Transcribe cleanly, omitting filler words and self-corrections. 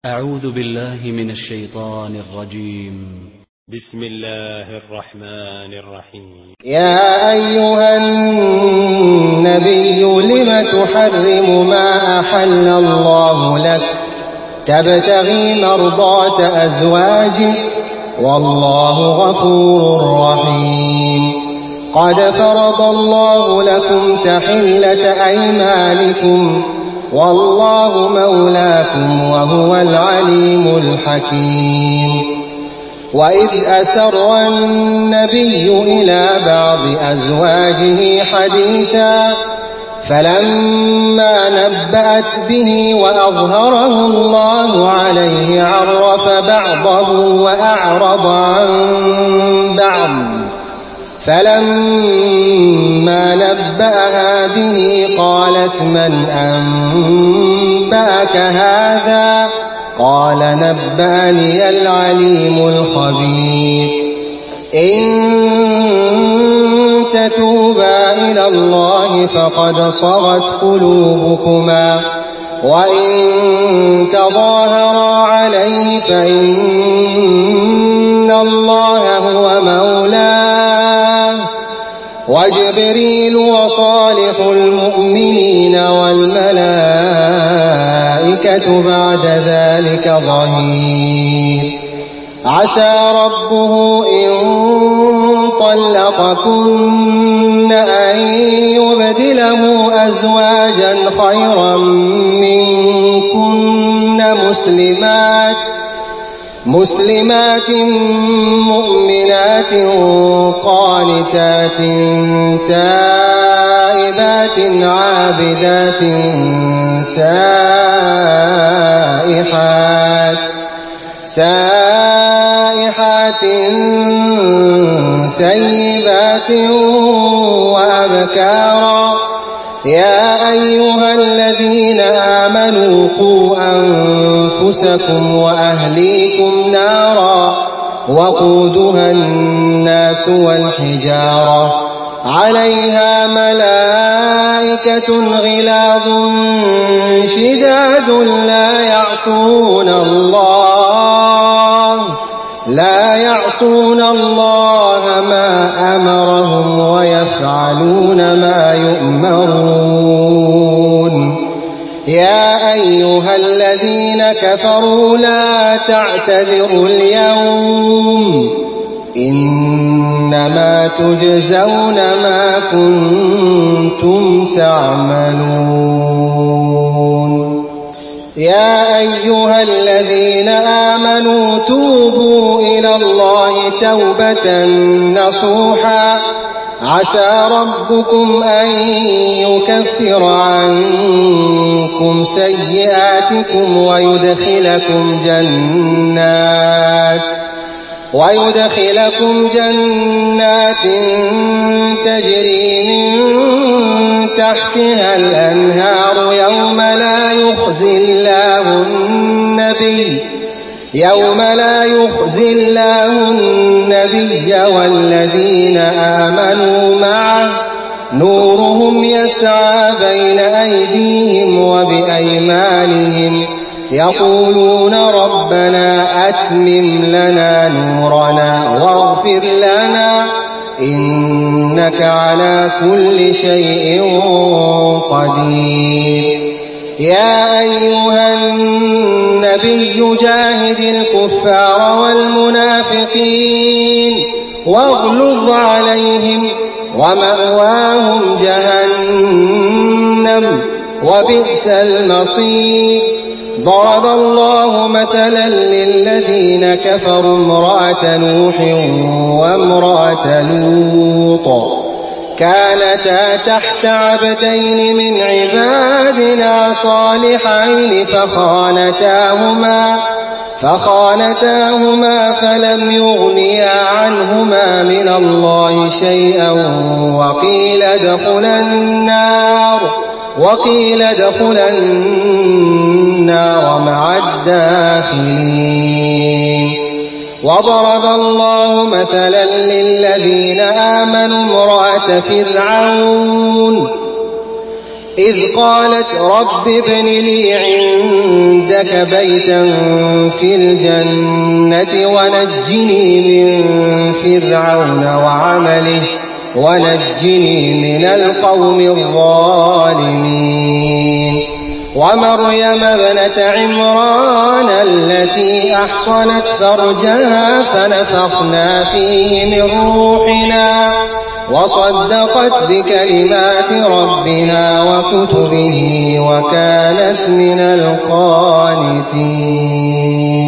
أعوذ بالله من الشيطان الرجيم. بسم الله الرحمن الرحيم. يا أيها النبي لم تحرم ما أحل الله لك تبتغي مرضات أزواجك والله غفور رحيم. قد فرض الله لكم تحلة أيمانكم والله مولاكم وهو العليم الحكيم. وإذ أسر النبي إلى بعض أزواجه حديثا فلما نبأت به وأظهره الله عليه عرف بعضه وأعرض عن بعض فلما نبأها به قالت من أنبأك هذا قال نبأني العليم الخبير. إن تتوبا إلى الله فقد صغت قلوبكما وإن تظاهرا عليه فإن الله هو مولاه وجبريل وصالح المؤمنين والملائكة بعد ذلك ظهير. عسى ربه إن طلقكن أن يبدله أزواجا خيرا منكن مسلمات مؤمنات قانتات تائبات عابدات سائحات ثيبات وأبكارا. يا أيها الذين آمنوا قوا أنفسكم وأهليكم نارا وقودها الناس والحجارة عليها ملائكة غلاظ شداد لا يعصون الله ما أمرهم ويفعلون ما يؤمرون. يا أيها الذين كفروا لا تعتذروا اليوم إنما تجزون ما كنتم تعملون. يا أيها الذين آمنوا توبوا إلى الله توبة نصوحا عسى ربكم أن يكفر عنكم سيئاتكم ويدخلكم جنات تجري من تحتها الأنهار يوم لا يخزي الله النبي والذين آمنوا معه نورهم يسعى بين أيديهم وبأيمانهم يقولون ربنا أتمم لنا نورنا واغفر لنا إنك على كل شيء قدير. يا أيها النبي جاهد الكفار والمنافقين واغلظ عليهم ومأواهم جهنم وبئس المصير. ضرب الله مثلا للذين كفروا امرأة نوح وامرأة لوط كانتا تحت عبدين من عبادنا صالحين فخانتاهما فلم يغنيا عنهما من الله شيئا وقيل ادخلا النار مع الداخلين. وضرب الله مثلا للذين آمنوا امرأة فرعون إذ قالت رب ابن لي عندك بيتا في الجنة ونجني من فرعون وعمله ونجني من القوم الظالمين ومريم ابنة عمران التي أحصنت فرجها فنفخنا فيه من روحنا وصدقت بكلمات ربها وكتبه وكانت من القانتين.